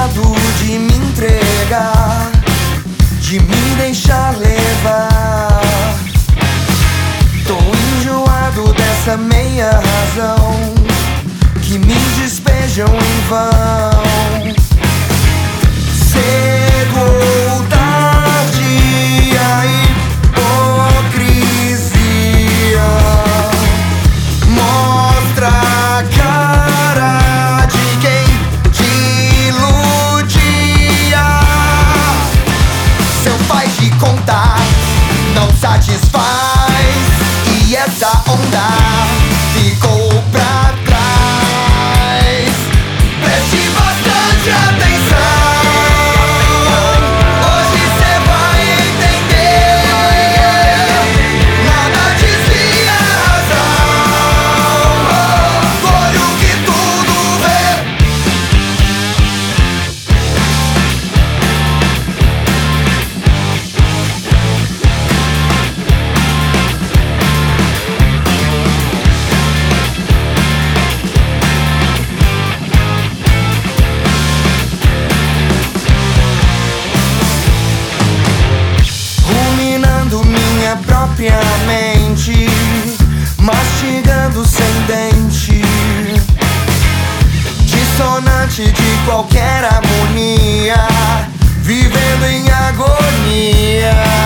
cansado de me entregar, de me deixar levar. Tô enjoado dessa meia razão que me despejam em vão. Cedo ou tarde a hipocrisia mostra a cara de quem te iludia. Seu faz de contar não satisfaz, e essa onda ficou pra trás. Preste bastante atenção, hoje cê vai entender. Nada desvia a razão, olho que tudo vê. Ruminando minha própria mente, mastigando sem dente, dissonante de qualquer harmonia, vivendo em agonia.